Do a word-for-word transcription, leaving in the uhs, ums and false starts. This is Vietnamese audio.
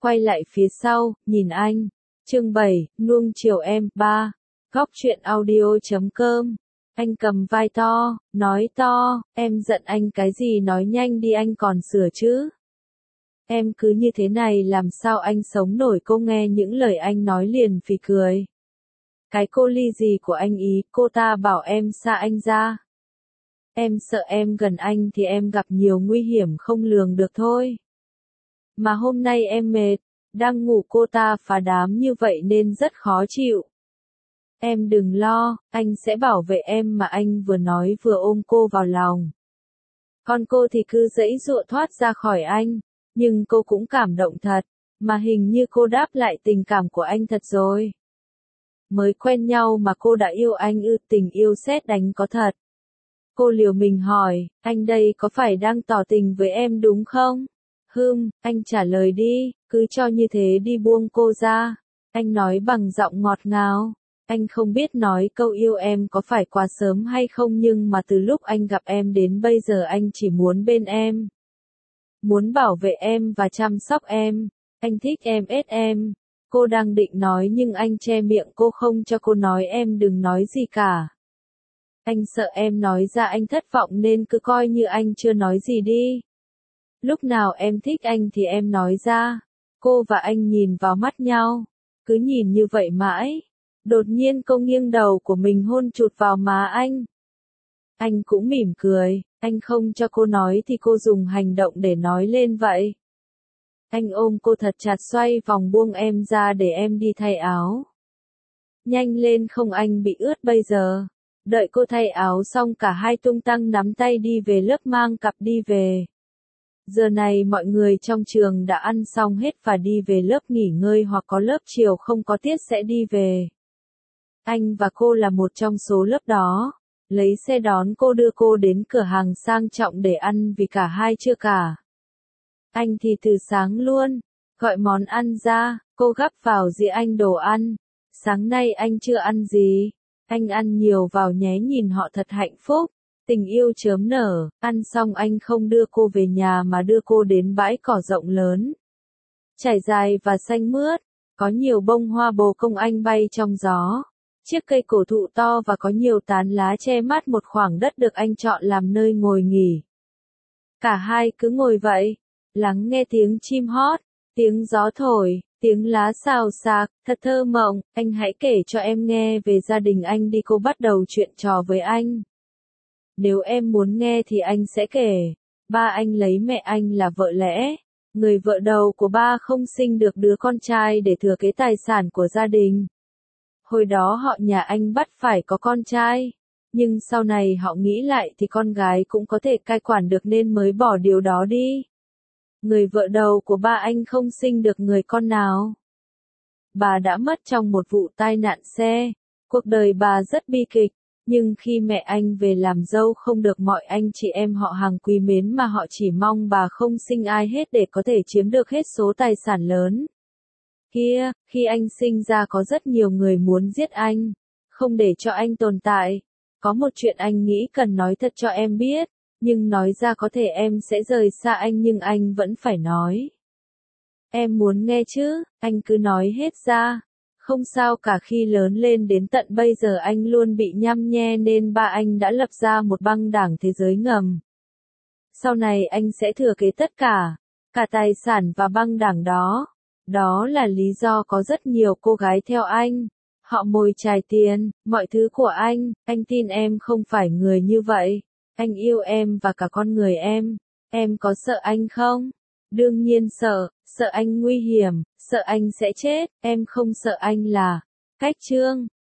quay lại phía sau, nhìn anh. Chương bảy, nuông chiều em, ba. Góc truyện audio chấm com. Anh cầm vai to, nói to, em giận anh cái gì nói nhanh đi anh còn sửa chứ. Em cứ như thế này làm sao anh sống nổi. Cô nghe những lời anh nói liền phì cười. Cái cô ly gì của anh ý, cô ta bảo em xa anh ra. Em sợ em gần anh thì em gặp nhiều nguy hiểm không lường được thôi. Mà hôm nay em mệt, đang ngủ cô ta phá đám như vậy nên rất khó chịu. Em đừng lo, anh sẽ bảo vệ em mà anh vừa nói vừa ôm cô vào lòng. Còn cô thì cứ giãy giụa thoát ra khỏi anh, nhưng cô cũng cảm động thật, mà hình như cô đáp lại tình cảm của anh thật rồi. Mới quen nhau mà cô đã yêu anh ư? Tình yêu sét đánh có thật. Cô liều mình hỏi, anh đây có phải đang tỏ tình với em đúng không? Hừm, anh trả lời đi, cứ cho như thế đi buông cô ra. Anh nói bằng giọng ngọt ngào. Anh không biết nói câu yêu em có phải quá sớm hay không nhưng mà từ lúc anh gặp em đến bây giờ anh chỉ muốn bên em. Muốn bảo vệ em và chăm sóc em. Anh thích em ết em. Cô đang định nói nhưng anh che miệng cô không cho cô nói. Em đừng nói gì cả. Anh sợ em nói ra anh thất vọng nên cứ coi như anh chưa nói gì đi. Lúc nào em thích anh thì em nói ra. Cô và anh nhìn vào mắt nhau. Cứ nhìn như vậy mãi. Đột nhiên cô nghiêng đầu của mình hôn chụt vào má anh. Anh cũng mỉm cười. Anh không cho cô nói thì cô dùng hành động để nói lên vậy. Anh ôm cô thật chặt xoay vòng buông em ra để em đi thay áo. Nhanh lên không anh bị ướt bây giờ. Đợi cô thay áo xong cả hai tung tăng nắm tay đi về lớp mang cặp đi về. Giờ này mọi người trong trường đã ăn xong hết và đi về lớp nghỉ ngơi hoặc có lớp chiều không có tiết sẽ đi về. Anh và cô là một trong số lớp đó. Lấy xe đón cô đưa cô đến cửa hàng sang trọng để ăn vì cả hai chưa cả. Anh thì từ sáng luôn, gọi món ăn ra, cô gắp vào dĩa anh đồ ăn. Sáng nay anh chưa ăn gì, anh ăn nhiều vào nhé nhìn họ thật hạnh phúc. Tình yêu chớm nở, ăn xong anh không đưa cô về nhà mà đưa cô đến bãi cỏ rộng lớn. Trải dài và xanh mướt, có nhiều bông hoa bồ công anh bay trong gió. Chiếc cây cổ thụ to và có nhiều tán lá che mát một khoảng đất được anh chọn làm nơi ngồi nghỉ. Cả hai cứ ngồi vậy, lắng nghe tiếng chim hót, tiếng gió thổi, tiếng lá xào xạc, thật thơ mộng. Anh hãy kể cho em nghe về gia đình anh đi. Cô bắt đầu chuyện trò với anh. Nếu em muốn nghe thì anh sẽ kể. Ba anh lấy mẹ anh là vợ lẽ. Người vợ đầu của ba không sinh được đứa con trai để thừa kế tài sản của gia đình. Hồi đó họ nhà anh bắt phải có con trai. Nhưng sau này họ nghĩ lại thì con gái cũng có thể cai quản được nên mới bỏ điều đó đi. Người vợ đầu của ba anh không sinh được người con nào. Bà đã mất trong một vụ tai nạn xe. Cuộc đời bà rất bi kịch. Nhưng khi mẹ anh về làm dâu không được mọi anh chị em họ hàng quý mến mà họ chỉ mong bà không sinh ai hết để có thể chiếm được hết số tài sản lớn. Kia, khi anh sinh ra có rất nhiều người muốn giết anh, không để cho anh tồn tại. Có một chuyện anh nghĩ cần nói thật cho em biết, nhưng nói ra có thể em sẽ rời xa anh nhưng anh vẫn phải nói. Em muốn nghe chứ, anh cứ nói hết ra. Không sao cả khi lớn lên đến tận bây giờ anh luôn bị nhăm nhe nên ba anh đã lập ra một băng đảng thế giới ngầm. Sau này anh sẽ thừa kế tất cả, cả tài sản và băng đảng đó. Đó là lý do có rất nhiều cô gái theo anh. Họ mồi chài tiền, mọi thứ của anh. Anh tin em không phải người như vậy. Anh yêu em và cả con người em. Em có sợ anh không? Đương nhiên sợ, sợ anh nguy hiểm, sợ anh sẽ chết. Em không sợ anh là cách chương.